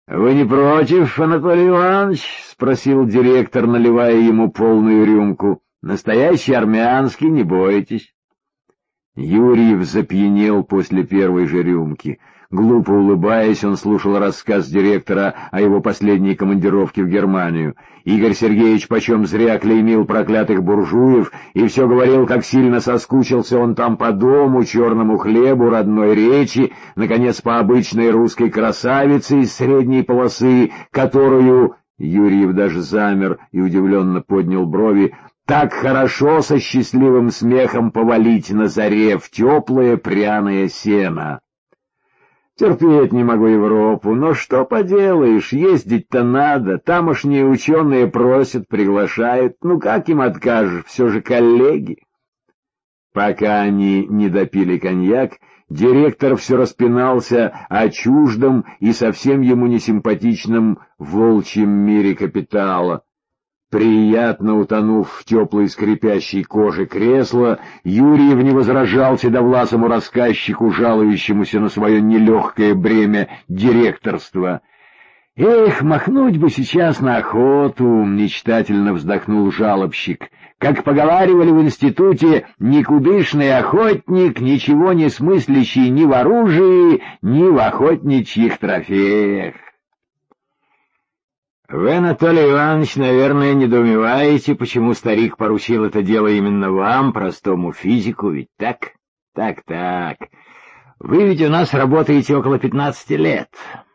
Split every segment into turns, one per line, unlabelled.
— Вы не против, Анатолий Иванович? — спросил директор, наливая ему полную рюмку. — Настоящий армянский, не бойтесь. Юрьев запьянел после первой же рюмки. Глупо улыбаясь, он слушал рассказ директора о его последней командировке в Германию. Игорь Сергеевич почем зря клеймил проклятых буржуев и все говорил, как сильно соскучился он там по дому, черному хлебу, родной речи, наконец, по обычной русской красавице из средней полосы, которую... Юрьев даже замер и удивленно поднял брови. Так хорошо со счастливым смехом повалить на заре в теплое пряное сено. Терпеть не могу Европу, но что поделаешь, ездить-то надо, тамошние ученые просят, приглашают, ну как им откажешь, все же коллеги. Пока они не допили коньяк, директор все распинался о чуждом и совсем ему несимпатичном волчьем мире капитала. Приятно утонув в теплой скрипящей коже кресла, Юрьев не возражал седовласому рассказчику, жалующемуся на свое нелегкое бремя директорства. «Эх, махнуть бы сейчас на охоту!» — мечтательно вздохнул жалобщик. «Как поговаривали в институте, никудышный охотник, ничего не смыслящий ни в оружии, ни в охотничьих трофеях». «Вы, Анатолий Иванович, наверное, недоумеваете, почему старик поручил это дело именно вам, простому физику, ведь так? Так. Вы ведь у нас работаете около 15 лет.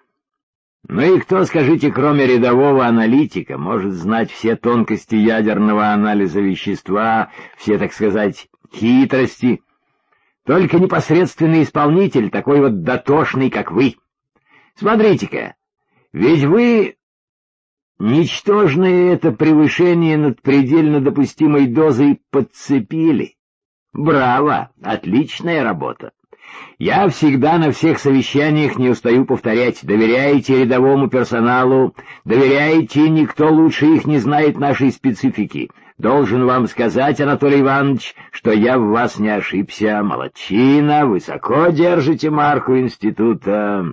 Ну и кто, скажите, кроме рядового аналитика, может знать все тонкости ядерного анализа вещества, все, так сказать, хитрости? Только непосредственный исполнитель, такой вот дотошный, как вы. Смотрите-ка, ведь вы... Ничтожное это превышение над предельно допустимой дозой подцепили. Браво! Отличная работа! Я всегда на всех совещаниях не устаю повторять: доверяйте рядовому персоналу, доверяйте, никто лучше их не знает нашей специфики. Должен вам сказать, Анатолий Иванович, что я в вас не ошибся. Молодчина, высоко держите марку института.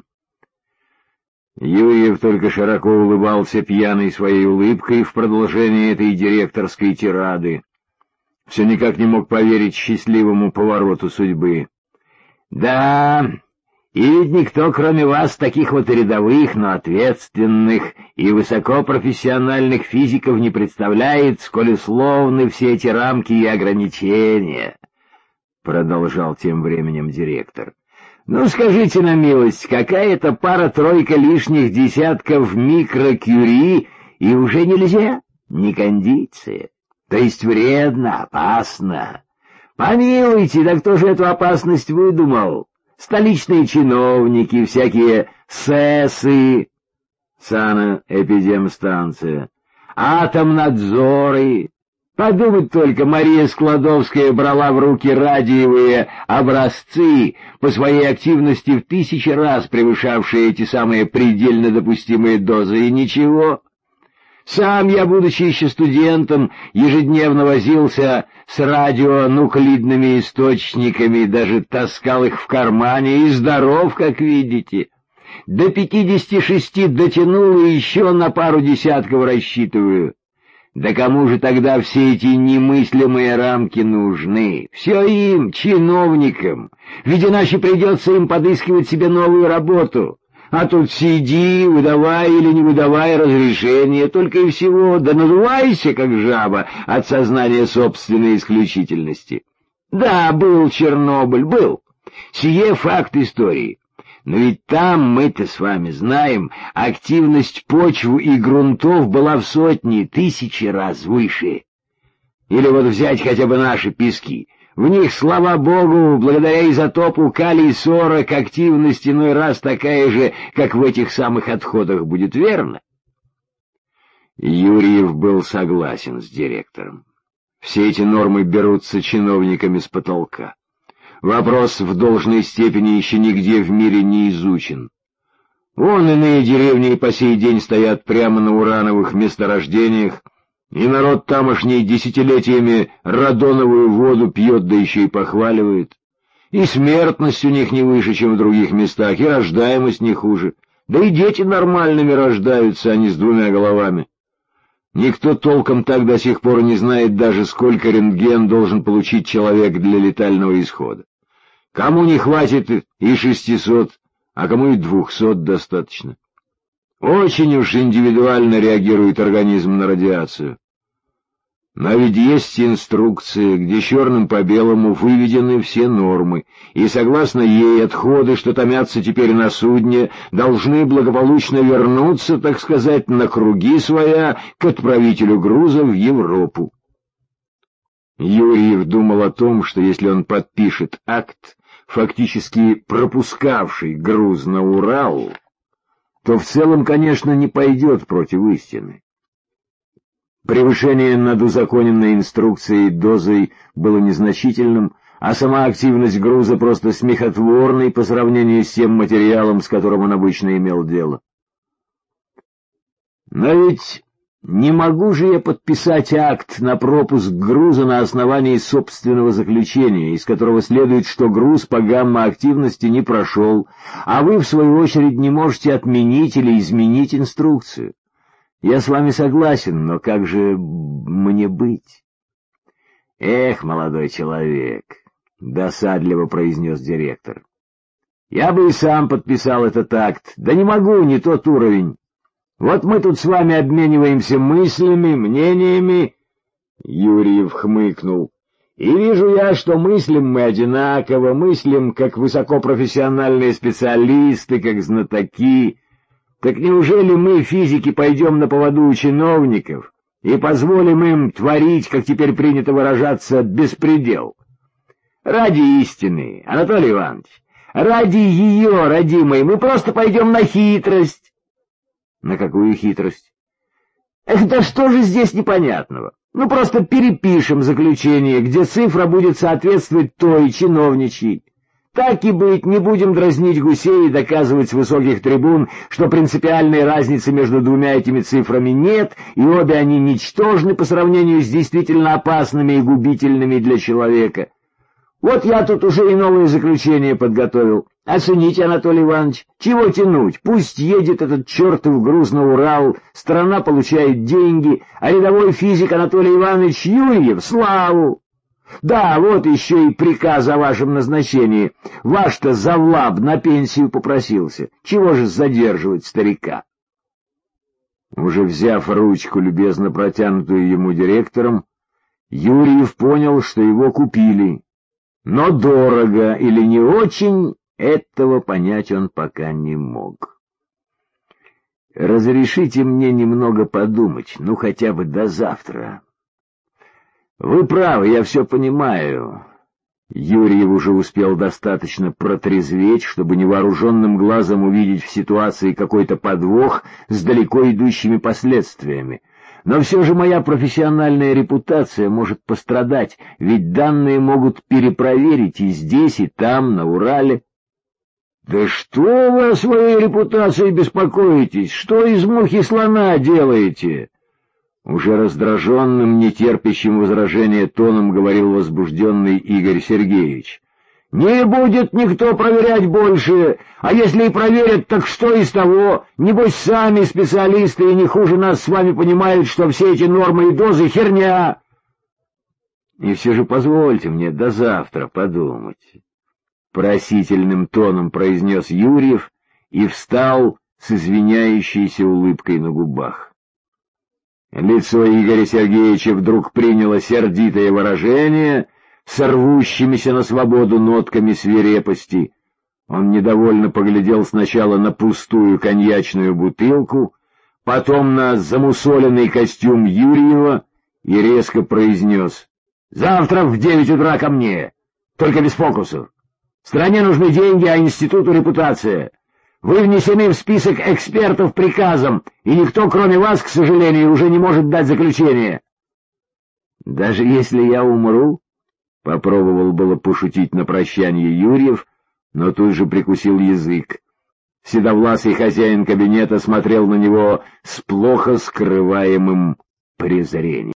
Юрьев только широко улыбался пьяной своей улыбкой в продолжении этой директорской тирады. Все никак не мог поверить счастливому повороту судьбы. «Да, и ведь никто, кроме вас, таких вот рядовых, но ответственных и высокопрофессиональных физиков не представляет, сколь условны все эти рамки и ограничения», — продолжал тем временем директор. «Ну, скажите на милость, какая-то пара-тройка лишних десятков микрокюри, и уже нельзя? Не кондиция. То есть вредно, опасно. Помилуйте, да кто же эту опасность выдумал? Столичные чиновники, всякие СЭСы, санэпидемстанция, атомнадзоры». Подумать только, Мария Складовская брала в руки радиевые образцы, по своей активности в 1000 раз превышавшие эти самые предельно допустимые дозы, и ничего. Сам я, будучи еще студентом, ежедневно возился с радионуклидными источниками, даже таскал их в кармане, и здоров, как видите. До 56 дотянул и еще на пару десятков рассчитываю. Да кому же тогда все эти немыслимые рамки нужны? Все им, чиновникам, ведь иначе придется им подыскивать себе новую работу. А тут сиди, выдавай или не выдавай разрешение, только и всего, да надувайся, как жаба, от сознания собственной исключительности. Да, был Чернобыль, был. Сие факт истории. Но ведь там, мы-то с вами знаем, активность почв и грунтов была в сотни, тысячи раз выше. Или вот взять хотя бы наши пески. В них, слава богу, благодаря изотопу калий-40, активность иной раз такая же, как в этих самых отходах, будет, верно? Юрьев был согласен с директором. Все эти нормы берутся чиновниками с потолка. Вопрос в должной степени еще нигде в мире не изучен. Вон иные деревни и по сей день стоят прямо на урановых месторождениях, и народ тамошний десятилетиями радоновую воду пьет, да еще и похваливает. И смертность у них не выше, чем в других местах, и рождаемость не хуже. Да и дети нормальными рождаются, а не с двумя головами. Никто толком так до сих пор не знает даже, сколько рентген должен получить человек для летального исхода. Кому не хватит и 600, а кому и 200 достаточно. Очень уж индивидуально реагирует организм на радиацию. Но ведь есть инструкция, где черным по белому выведены все нормы, и согласно ей отходы, что томятся теперь на судне, должны благополучно вернуться, так сказать, на круги своя к отправителю груза в Европу. Юрьев думал о том, что если он подпишет акт, фактически пропускавший груз на Урал, то в целом, конечно, не пойдет против истины. Превышение над узаконенной инструкцией дозой было незначительным, а сама активность груза просто смехотворной по сравнению с тем материалом, с которым он обычно имел дело. Но ведь не могу же я подписать акт на пропуск груза на основании собственного заключения, из которого следует, что груз по гамма-активности не прошел, а вы, в свою очередь, не можете отменить или изменить инструкцию. Я с вами согласен, но как же мне быть? — Эх, молодой человек, — досадливо произнес директор. — Я бы и сам подписал этот акт, да не могу, не тот уровень. Вот мы тут с вами обмениваемся мыслями, мнениями. Юрьев хмыкнул. И вижу я, что мыслим мы одинаково, мыслим как высокопрофессиональные специалисты, как знатоки. Так неужели мы, физики, пойдем на поводу у чиновников и позволим им творить, как теперь принято выражаться, беспредел? Ради истины, Анатолий Иванович, ради ее, родимой, мы просто пойдем на хитрость. На какую хитрость? Да что же здесь непонятного? Ну, просто перепишем заключение, где цифра будет соответствовать той чиновничьей. Так и быть, не будем дразнить гусей и доказывать с высоких трибун, что принципиальной разницы между двумя этими цифрами нет, и обе они ничтожны по сравнению с действительно опасными и губительными для человека. Вот я тут уже и новые заключения подготовил. Оцените, Анатолий Иванович, чего тянуть? Пусть едет этот чертов груз на Урал, страна получает деньги, а рядовой физик Анатолий Иванович Юрьев — славу! Да, вот еще и приказ о вашем назначении. Ваш-то завлаб на пенсию попросился. Чего же задерживать старика? Уже взяв ручку, любезно протянутую ему директором, Юрьев понял, что его купили. Но дорого или не очень, этого понять он пока не мог. «Разрешите мне немного подумать, ну хотя бы до завтра». «Вы правы, я все понимаю». Юрьев уже успел достаточно протрезветь, чтобы невооруженным глазом увидеть в ситуации какой-то подвох с далеко идущими последствиями. Но все же моя профессиональная репутация может пострадать, ведь данные могут перепроверить и здесь, и там, на Урале. «Да что вы о своей репутации беспокоитесь? Что из мухи слона делаете?» Уже раздраженным, нетерпящим возражения тоном говорил возбужденный Игорь Сергеевич. «Не будет никто проверять больше, а если и проверят, так что из того? Небось, сами специалисты и не хуже нас с вами понимают, что все эти нормы и дозы — херня». «И все же позвольте мне до завтра подумать», — просительным тоном произнес Юрьев и встал с извиняющейся улыбкой на губах. Лицо Игоря Сергеевича вдруг приняло сердитое выражение с рвущимися на свободу нотками свирепости. Он недовольно поглядел сначала на пустую коньячную бутылку, потом на замусоленный костюм Юрьева и резко произнес: «Завтра в 9 утра ко мне, только без фокусов. Стране нужны деньги, а институту репутация. Вы внесены в список экспертов приказом, и никто, кроме вас, к сожалению, уже не может дать заключение». «Даже если я умру?» — попробовал было пошутить на прощание Юрьев, но тут же прикусил язык. Седовласый хозяин кабинета смотрел на него с плохо скрываемым презрением.